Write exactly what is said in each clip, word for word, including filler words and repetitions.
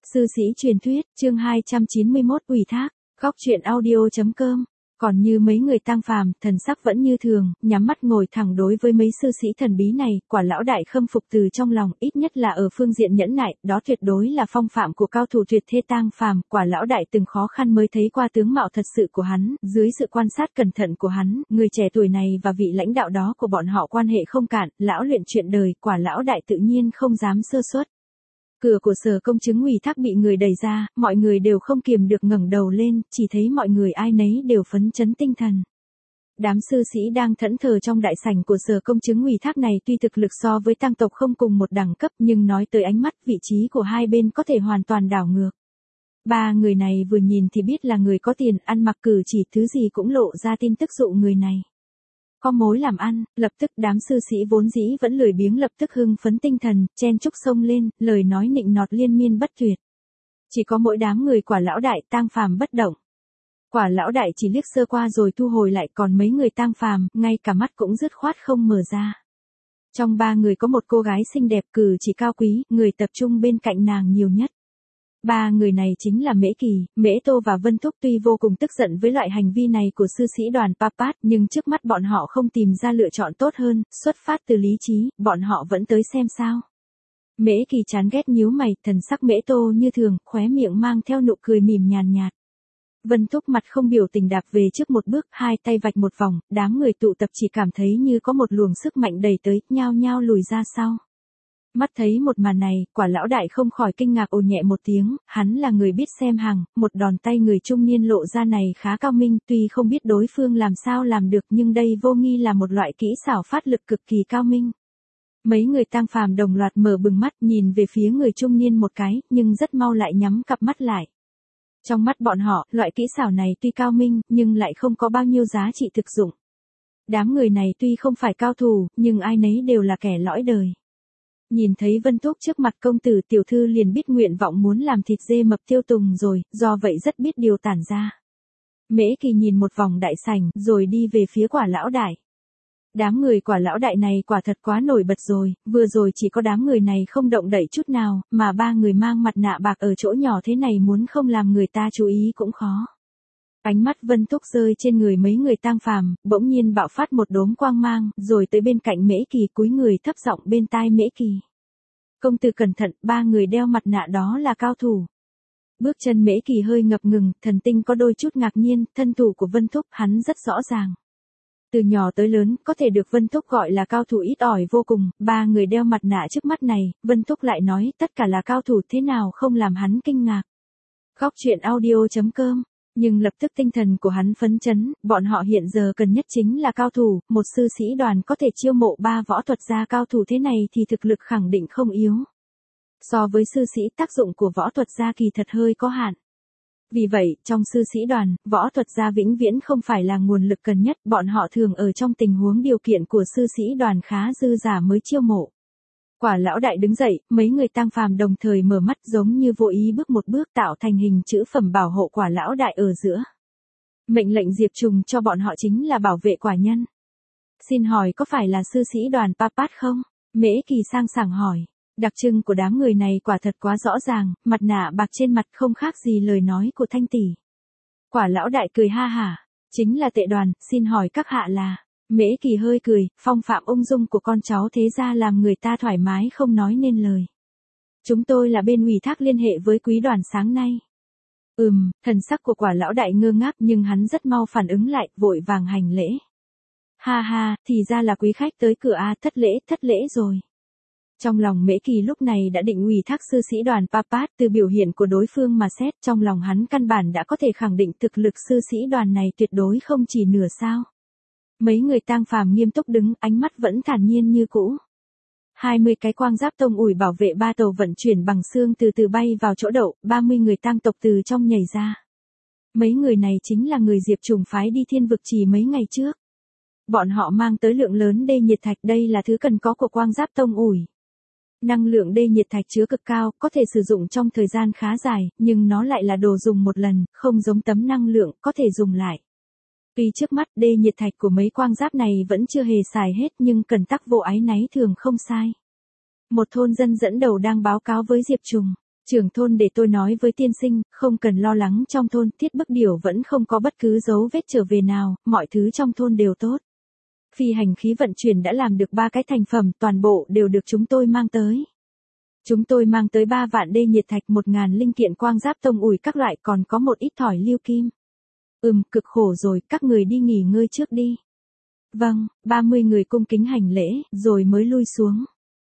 Sư sĩ truyền thuyết, chương hai trăm chín mươi mốt ủy thác, góc truyện audio.com. Còn như mấy người tang phàm, thần sắc vẫn như thường, nhắm mắt ngồi thẳng đối với mấy sư sĩ thần bí này, quả lão đại khâm phục từ trong lòng, ít nhất là ở phương diện nhẫn nại, đó tuyệt đối là phong phạm của cao thủ tuyệt thế tang phàm, quả lão đại từng khó khăn mới thấy qua tướng mạo thật sự của hắn, dưới sự quan sát cẩn thận của hắn, người trẻ tuổi này và vị lãnh đạo đó của bọn họ quan hệ không cạn, lão luyện chuyện đời, quả lão đại tự nhiên không dám sơ suất. Cửa của sở công chứng ủy thác bị người đẩy ra, mọi người đều không kiềm được ngẩng đầu lên, chỉ thấy mọi người ai nấy đều phấn chấn tinh thần. Đám sư sĩ đang thẫn thờ trong đại sảnh của sở công chứng ủy thác này tuy thực lực so với tang tộc không cùng một đẳng cấp nhưng nói tới ánh mắt vị trí của hai bên có thể hoàn toàn đảo ngược. Ba người này vừa nhìn thì biết là người có tiền, ăn mặc cử chỉ thứ gì cũng lộ ra tin tức dụ người này có mối làm ăn, lập tức đám sư sĩ vốn dĩ vẫn lười biếng lập tức hưng phấn tinh thần, chen chúc xông lên, lời nói nịnh nọt liên miên bất tuyệt. Chỉ có mỗi đám người quả lão đại tang phàm bất động. Quả lão đại chỉ liếc sơ qua rồi thu hồi lại, còn mấy người tang phàm, ngay cả mắt cũng dứt khoát không mở ra. Trong ba người có một cô gái xinh đẹp cử chỉ cao quý, người tập trung bên cạnh nàng nhiều nhất. Ba người này chính là Mễ Kỳ, Mễ Tô và Vân Thúc, tuy vô cùng tức giận với loại hành vi này của sư sĩ đoàn Papat, nhưng trước mắt bọn họ không tìm ra lựa chọn tốt hơn, xuất phát từ lý trí, bọn họ vẫn tới xem sao. Mễ Kỳ chán ghét nhíu mày, thần sắc Mễ Tô như thường, khóe miệng mang theo nụ cười mỉm nhàn nhạt. Vân Thúc mặt không biểu tình đạp về trước một bước, hai tay vạch một vòng, đám người tụ tập chỉ cảm thấy như có một luồng sức mạnh đẩy tới, nhao nhao lùi ra sau. Mắt thấy một màn này, quả lão đại không khỏi kinh ngạc ồ nhẹ một tiếng, hắn là người biết xem hàng, một đòn tay người trung niên lộ ra này khá cao minh, tuy không biết đối phương làm sao làm được nhưng đây vô nghi là một loại kỹ xảo phát lực cực kỳ cao minh. Mấy người tang phàm đồng loạt mở bừng mắt nhìn về phía người trung niên một cái, nhưng rất mau lại nhắm cặp mắt lại. Trong mắt bọn họ, loại kỹ xảo này tuy cao minh, nhưng lại không có bao nhiêu giá trị thực dụng. Đám người này tuy không phải cao thủ, nhưng ai nấy đều là kẻ lõi đời. Nhìn thấy Vân Thúc trước mặt công tử tiểu thư liền biết nguyện vọng muốn làm thịt dê mập tiêu tùng rồi, do vậy rất biết điều tản ra. Mễ Kỳ nhìn một vòng đại sảnh, rồi đi về phía quả lão đại. Đám người quả lão đại này quả thật quá nổi bật rồi, vừa rồi chỉ có đám người này không động đậy chút nào, mà ba người mang mặt nạ bạc ở chỗ nhỏ thế này muốn không làm người ta chú ý cũng khó. Ánh mắt Vân Thúc rơi trên người mấy người tang phàm, bỗng nhiên bạo phát một đốm quang mang, rồi tới bên cạnh Mễ Kỳ cúi người thấp giọng bên tai Mễ Kỳ. Công tử cẩn thận, ba người đeo mặt nạ đó là cao thủ. Bước chân Mễ Kỳ hơi ngập ngừng, thần tinh có đôi chút ngạc nhiên, thân thủ của Vân Thúc hắn rất rõ ràng. Từ nhỏ tới lớn, có thể được Vân Thúc gọi là cao thủ ít ỏi vô cùng, ba người đeo mặt nạ trước mắt này, Vân Thúc lại nói tất cả là cao thủ thế nào không làm hắn kinh ngạc. Góc truyện audio.com. Nhưng lập tức tinh thần của hắn phấn chấn, bọn họ hiện giờ cần nhất chính là cao thủ, một sư sĩ đoàn có thể chiêu mộ ba võ thuật gia cao thủ thế này thì thực lực khẳng định không yếu. So với sư sĩ tác dụng của võ thuật gia kỳ thật hơi có hạn. Vì vậy, trong sư sĩ đoàn, võ thuật gia vĩnh viễn không phải là nguồn lực cần nhất, bọn họ thường ở trong tình huống điều kiện của sư sĩ đoàn khá dư giả mới chiêu mộ. Quả lão đại đứng dậy, mấy người tang phàm đồng thời mở mắt giống như vô ý bước một bước tạo thành hình chữ phẩm bảo hộ quả lão đại ở giữa. Mệnh lệnh Diệp Trùng cho bọn họ chính là bảo vệ quả nhân. Xin hỏi có phải là sư sĩ đoàn Papat không? Mễ Kỳ sang sảng hỏi. Đặc trưng của đám người này quả thật quá rõ ràng, mặt nạ bạc trên mặt không khác gì lời nói của Thanh tỷ. Quả lão đại cười ha hả, chính là tệ đoàn, xin hỏi các hạ là... Mễ Kỳ hơi cười, phong phạm ung dung của con cháu thế gia làm người ta thoải mái không nói nên lời. Chúng tôi là bên ủy thác liên hệ với quý đoàn sáng nay. Ừm, thần sắc của quả lão đại ngơ ngác nhưng hắn rất mau phản ứng lại, vội vàng hành lễ. Ha ha, thì ra là quý khách tới cửa a, thất lễ, thất lễ rồi. Trong lòng Mễ Kỳ lúc này đã định ủy thác sư sĩ đoàn Papat, từ biểu hiện của đối phương mà xét, trong lòng hắn căn bản đã có thể khẳng định thực lực sư sĩ đoàn này tuyệt đối không chỉ nửa sao. Mấy người tang phàm nghiêm túc đứng, ánh mắt vẫn thản nhiên như cũ. hai mươi cái quang giáp tông ủi bảo vệ ba tàu vận chuyển bằng xương từ từ bay vào chỗ đậu, ba mươi người tang tộc từ trong nhảy ra. Mấy người này chính là người Diệp Trùng phái đi thiên vực chỉ mấy ngày trước. Bọn họ mang tới lượng lớn đê nhiệt thạch, đây là thứ cần có của quang giáp tông ủi. Năng lượng đê nhiệt thạch chứa cực cao, có thể sử dụng trong thời gian khá dài, nhưng nó lại là đồ dùng một lần, không giống tấm năng lượng, có thể dùng lại. Tuy trước mắt đê nhiệt thạch của mấy quang giáp này vẫn chưa hề xài hết nhưng cần tắc vô ái náy thường không sai. Một thôn dân dẫn đầu đang báo cáo với Diệp Trùng. Trưởng thôn để tôi nói với tiên sinh, không cần lo lắng trong thôn, Thiết Bức Điểu vẫn không có bất cứ dấu vết trở về nào, mọi thứ trong thôn đều tốt. Phi hành khí vận chuyển đã làm được ba cái thành phẩm, toàn bộ đều được chúng tôi mang tới. Chúng tôi mang tới ba vạn đê nhiệt thạch, một ngàn linh kiện quang giáp tông ủi các loại, còn có một ít thỏi liêu kim. Ừm, cực khổ rồi, các người đi nghỉ ngơi trước đi. Vâng, ba mươi người cung kính hành lễ, rồi mới lui xuống.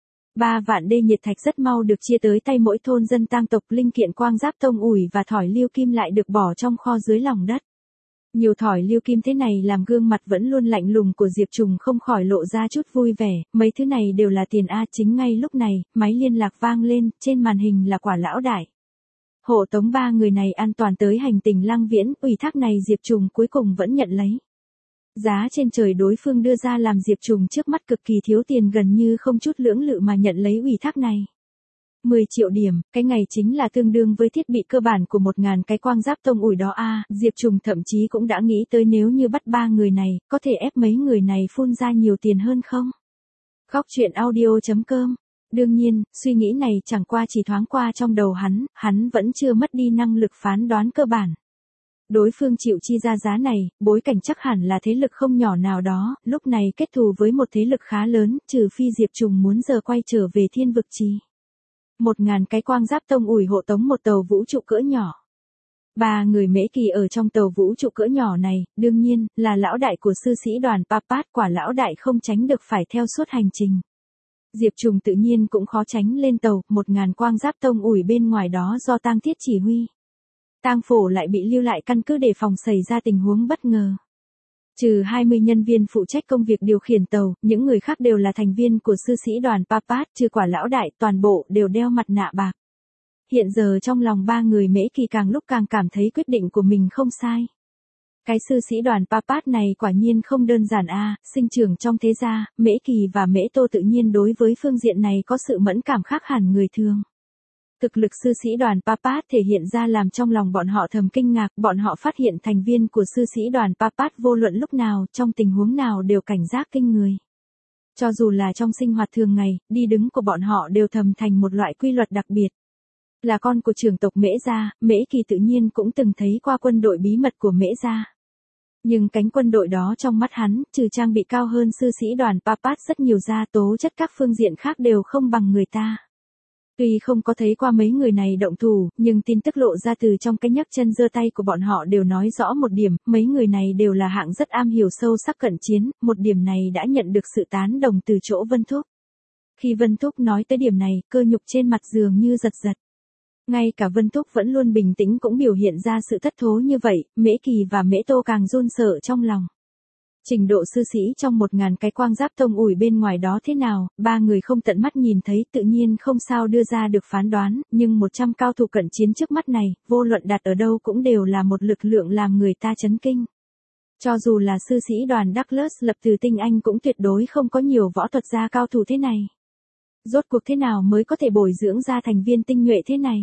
Ba vạn đê nhiệt thạch rất mau được chia tới tay mỗi thôn dân tang tộc, linh kiện quang giáp tông ủi và thỏi liêu kim lại được bỏ trong kho dưới lòng đất. Nhiều thỏi liêu kim thế này làm gương mặt vẫn luôn lạnh lùng của Diệp Trùng không khỏi lộ ra chút vui vẻ, mấy thứ này đều là tiền a. Chính ngay lúc này, máy liên lạc vang lên, trên màn hình là Quả lão đại. Hộ tống ba người này an toàn tới hành tinh Lăng Viễn, ủy thác này Diệp Trùng cuối cùng vẫn nhận lấy. Giá trên trời đối phương đưa ra làm Diệp Trùng trước mắt cực kỳ thiếu tiền, gần như không chút lưỡng lự mà nhận lấy ủy thác này. mười triệu điểm, cái ngày chính là tương đương với thiết bị cơ bản của một ngàn cái quang giáp tông ủi đó a. Diệp Trùng thậm chí cũng đã nghĩ tới nếu như bắt ba người này, có thể ép mấy người này phun ra nhiều tiền hơn không? Góc truyện audio chấm com. Đương nhiên, suy nghĩ này chẳng qua chỉ thoáng qua trong đầu hắn, hắn vẫn chưa mất đi năng lực phán đoán cơ bản. Đối phương chịu chi ra giá này, bối cảnh chắc hẳn là thế lực không nhỏ nào đó, lúc này kết thù với một thế lực khá lớn, trừ phi Diệp Trùng muốn giờ quay trở về Thiên Vực Trì. Một ngàn cái quang giáp tông ủi hộ tống một tàu vũ trụ cỡ nhỏ. Ba người Mễ Kỳ ở trong tàu vũ trụ cỡ nhỏ này, đương nhiên, là lão đại của sư sĩ đoàn Papat, Quả lão đại không tránh được phải theo suốt hành trình. Diệp Trùng tự nhiên cũng khó tránh lên tàu, một ngàn quang giáp tông ủi bên ngoài đó do Tang Thiết chỉ huy. Tang Phổ lại bị lưu lại căn cứ đề phòng xảy ra tình huống bất ngờ. Trừ hai mươi nhân viên phụ trách công việc điều khiển tàu, những người khác đều là thành viên của sư sĩ đoàn Papat, trừ Quả lão đại, toàn bộ đều đeo mặt nạ bạc. Hiện giờ trong lòng ba người Mễ Kỳ càng lúc càng cảm thấy quyết định của mình không sai. Cái sư sĩ đoàn Papat này quả nhiên không đơn giản a, sinh trưởng trong thế gia, Mễ Kỳ và Mễ Tô tự nhiên đối với phương diện này có sự mẫn cảm khác hẳn người thường. Thực lực sư sĩ đoàn Papat thể hiện ra làm trong lòng bọn họ thầm kinh ngạc, bọn họ phát hiện thành viên của sư sĩ đoàn Papat vô luận lúc nào, trong tình huống nào đều cảnh giác kinh người. Cho dù là trong sinh hoạt thường ngày, đi đứng của bọn họ đều thầm thành một loại quy luật đặc biệt. Là con của trưởng tộc Mễ gia, Mễ Kỳ tự nhiên cũng từng thấy qua quân đội bí mật của Mễ gia. Nhưng cánh quân đội đó trong mắt hắn, trừ trang bị cao hơn sư sĩ đoàn Papat rất nhiều ra, tố chất các phương diện khác đều không bằng người ta. Tuy không có thấy qua mấy người này động thủ, nhưng tin tức lộ ra từ trong cái nhấc chân giơ tay của bọn họ đều nói rõ một điểm, mấy người này đều là hạng rất am hiểu sâu sắc cận chiến, một điểm này đã nhận được sự tán đồng từ chỗ Vân Thúc. Khi Vân Thúc nói tới điểm này, cơ nhục trên mặt dường như giật giật. Ngay cả Vân Thúc vẫn luôn bình tĩnh cũng biểu hiện ra sự thất thố như vậy, Mễ Kỳ và Mễ Tô càng run sợ trong lòng. Trình độ sư sĩ trong một ngàn cái quang giáp tông ủi bên ngoài đó thế nào, ba người không tận mắt nhìn thấy tự nhiên không sao đưa ra được phán đoán, nhưng một trăm cao thủ cận chiến trước mắt này, vô luận đặt ở đâu cũng đều là một lực lượng làm người ta chấn kinh. Cho dù là sư sĩ đoàn Douglas lập từ tinh Anh cũng tuyệt đối không có nhiều võ thuật gia cao thủ thế này. Rốt cuộc thế nào mới có thể bồi dưỡng ra thành viên tinh nhuệ thế này?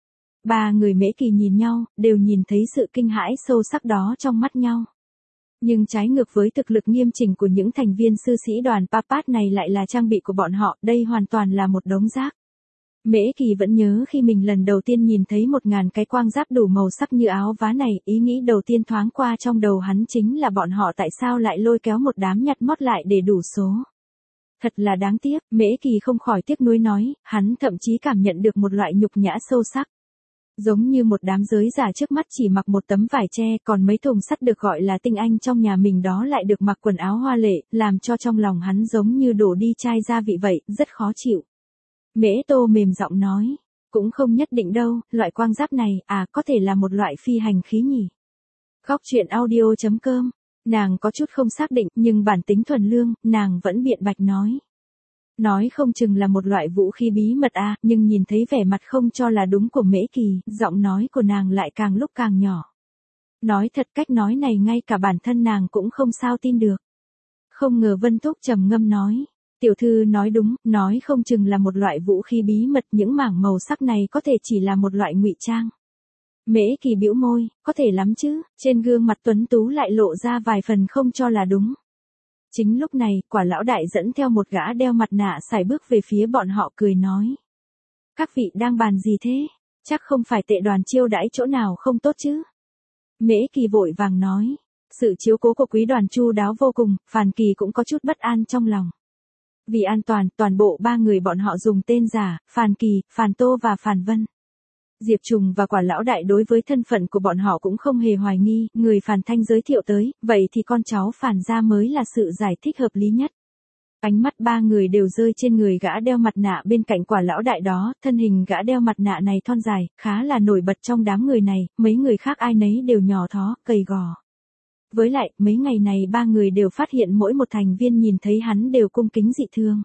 Ba người Mễ Kỳ nhìn nhau, đều nhìn thấy sự kinh hãi sâu sắc đó trong mắt nhau. Nhưng trái ngược với thực lực nghiêm chỉnh của những thành viên sư sĩ đoàn Papat này lại là trang bị của bọn họ, đây hoàn toàn là một đống rác. Mễ Kỳ vẫn nhớ khi mình lần đầu tiên nhìn thấy một ngàn cái quang giáp đủ màu sắc như áo vá này, ý nghĩ đầu tiên thoáng qua trong đầu hắn chính là bọn họ tại sao lại lôi kéo một đám nhặt mót lại để đủ số. Thật là đáng tiếc, Mễ Kỳ không khỏi tiếc nuối nói, hắn thậm chí cảm nhận được một loại nhục nhã sâu sắc. Giống như một đám giới giả trước mắt chỉ mặc một tấm vải tre, còn mấy thùng sắt được gọi là tinh anh trong nhà mình đó lại được mặc quần áo hoa lệ, làm cho trong lòng hắn giống như đổ đi chai gia vị vậy, rất khó chịu. Mễ Tô mềm giọng nói, cũng không nhất định đâu, loại quang giáp này, à có thể là một loại phi hành khí nhỉ. Góc truyện audio chấm com, nàng có chút không xác định, nhưng bản tính thuần lương, nàng vẫn biện bạch nói. Nói không chừng là một loại vũ khí bí mật à, nhưng nhìn thấy vẻ mặt không cho là đúng của Mễ Kỳ, giọng nói của nàng lại càng lúc càng nhỏ. Nói thật cách nói này ngay cả bản thân nàng cũng không sao tin được. Không ngờ Vân Thúc trầm ngâm nói. Tiểu thư nói đúng, nói không chừng là một loại vũ khí bí mật, những mảng màu sắc này có thể chỉ là một loại ngụy trang. Mễ Kỳ bĩu môi, có thể lắm chứ, trên gương mặt tuấn tú lại lộ ra vài phần không cho là đúng. Chính lúc này, Quả lão đại dẫn theo một gã đeo mặt nạ sải bước về phía bọn họ cười nói. Các vị đang bàn gì thế? Chắc không phải Tệ Đoàn chiêu đãi chỗ nào không tốt chứ? Mễ Kỳ vội vàng nói. Sự chiếu cố của Quý Đoàn chu đáo vô cùng, Phàn Kỳ cũng có chút bất an trong lòng. Vì an toàn, toàn bộ ba người bọn họ dùng tên giả, Phàn Kỳ, Phàn Tô và Phàn Vân. Diệp Trùng và Quả Lão Đại đối với thân phận của bọn họ cũng không hề hoài nghi, người Phàn Thanh giới thiệu tới, vậy thì con cháu Phàn gia mới là sự giải thích hợp lý nhất. Ánh mắt ba người đều rơi trên người gã đeo mặt nạ bên cạnh Quả Lão Đại đó, thân hình gã đeo mặt nạ này thon dài, khá là nổi bật trong đám người này, mấy người khác ai nấy đều nhỏ thó, gầy gò. Với lại, mấy ngày này ba người đều phát hiện mỗi một thành viên nhìn thấy hắn đều cung kính dị thường.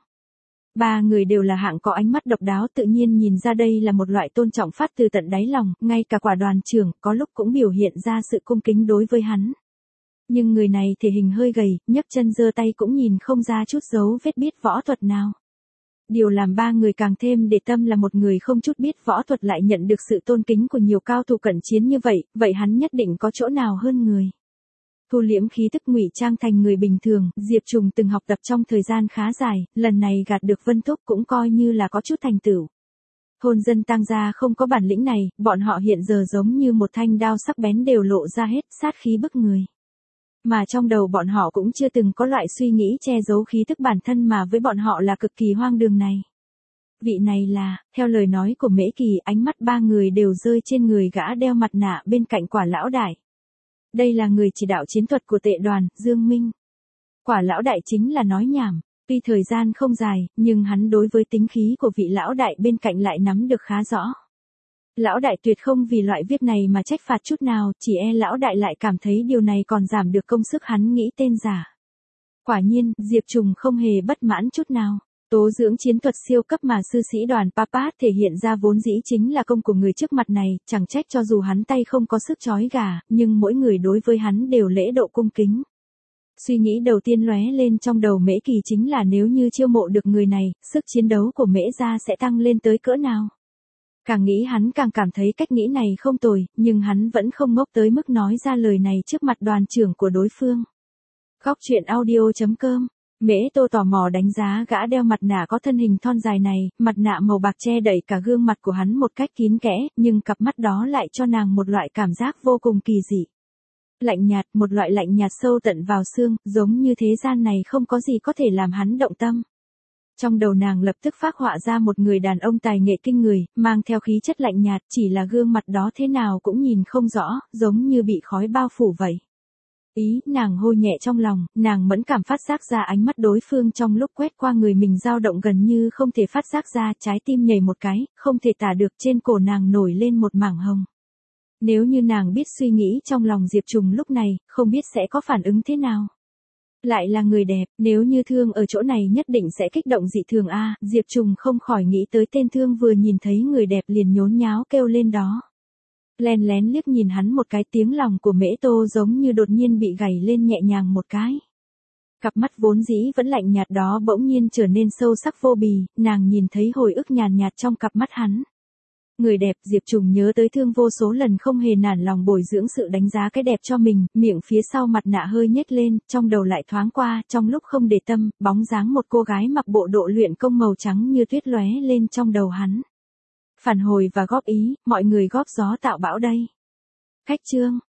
Ba người đều là hạng có ánh mắt độc đáo, tự nhiên nhìn ra đây là một loại tôn trọng phát từ tận đáy lòng, ngay cả Quả đoàn trưởng có lúc cũng biểu hiện ra sự cung kính đối với hắn. Nhưng người này thể hình hơi gầy, nhấc chân giơ tay cũng nhìn không ra chút dấu vết biết võ thuật nào. Điều làm ba người càng thêm để tâm là một người không chút biết võ thuật lại nhận được sự tôn kính của nhiều cao thủ cận chiến như vậy, vậy hắn nhất định có chỗ nào hơn người. Thu liễm khí tức ngụy trang thành người bình thường, Diệp Trùng từng học tập trong thời gian khá dài, lần này gạt được Vân Thúc cũng coi như là có chút thành tựu. Thôn dân Tang gia không có bản lĩnh này, bọn họ hiện giờ giống như một thanh đao sắc bén đều lộ ra hết, sát khí bức người. Mà trong đầu bọn họ cũng chưa từng có loại suy nghĩ che giấu khí tức bản thân mà với bọn họ là cực kỳ hoang đường này. Vị này là, theo lời nói của Mễ Kỳ, ánh mắt ba người đều rơi trên người gã đeo mặt nạ bên cạnh Quả Lão Đại. Đây là người chỉ đạo chiến thuật của Tệ Đoàn, Dương Minh. Quả Lão Đại chính là nói nhảm, tuy thời gian không dài, nhưng hắn đối với tính khí của vị Lão Đại bên cạnh lại nắm được khá rõ. Lão Đại tuyệt không vì loại việc này mà trách phạt chút nào, chỉ e Lão Đại lại cảm thấy điều này còn giảm được công sức hắn nghĩ tên giả. Quả nhiên, Diệp Trùng không hề bất mãn chút nào. Tố dưỡng chiến thuật siêu cấp mà sư sĩ Đoàn Papa thể hiện ra vốn dĩ chính là công của người trước mặt này, chẳng trách cho dù hắn tay không có sức chói gà, nhưng mỗi người đối với hắn đều lễ độ cung kính. Suy nghĩ đầu tiên lóe lên trong đầu Mễ Kỳ chính là nếu như chiêu mộ được người này, sức chiến đấu của Mễ gia sẽ tăng lên tới cỡ nào. Càng nghĩ hắn càng cảm thấy cách nghĩ này không tồi, nhưng hắn vẫn không ngốc tới mức nói ra lời này trước mặt đoàn trưởng của đối phương. Góc truyện audio chấm com. Mễ Tô tò mò đánh giá gã đeo mặt nạ có thân hình thon dài này, mặt nạ màu bạc che đậy cả gương mặt của hắn một cách kín kẽ, nhưng cặp mắt đó lại cho nàng một loại cảm giác vô cùng kỳ dị. Lạnh nhạt, một loại lạnh nhạt sâu tận vào xương, giống như thế gian này không có gì có thể làm hắn động tâm. Trong đầu nàng lập tức phác họa ra một người đàn ông tài nghệ kinh người, mang theo khí chất lạnh nhạt, chỉ là gương mặt đó thế nào cũng nhìn không rõ, giống như bị khói bao phủ vậy. Ý, nàng hô nhẹ trong lòng, nàng mẫn cảm phát giác ra ánh mắt đối phương trong lúc quét qua người mình dao động gần như không thể phát giác ra, trái tim nhảy một cái, không thể tả được, trên cổ nàng nổi lên một mảng hồng. Nếu như nàng biết suy nghĩ trong lòng Diệp Trùng lúc này, không biết sẽ có phản ứng thế nào. Lại là người đẹp, nếu như Thương ở chỗ này nhất định sẽ kích động dị thường a. Diệp Trùng không khỏi nghĩ tới tên Thương vừa nhìn thấy người đẹp liền nhốn nháo kêu lên đó. Len lén liếc nhìn hắn một cái, tiếng lòng của Mễ Tô giống như đột nhiên bị gảy lên nhẹ nhàng một cái. Cặp mắt vốn dĩ vẫn lạnh nhạt đó bỗng nhiên trở nên sâu sắc vô bì, nàng nhìn thấy hồi ức nhàn nhạt trong cặp mắt hắn. Người đẹp, Diệp Trùng nhớ tới Thương vô số lần không hề nản lòng bồi dưỡng sự đánh giá cái đẹp cho mình, miệng phía sau mặt nạ hơi nhếch lên, trong đầu lại thoáng qua, trong lúc không để tâm, bóng dáng một cô gái mặc bộ độ luyện công màu trắng như tuyết lóe lên trong đầu hắn. Phản hồi và góp ý, mọi người góp gió tạo bão đây. Khách chương.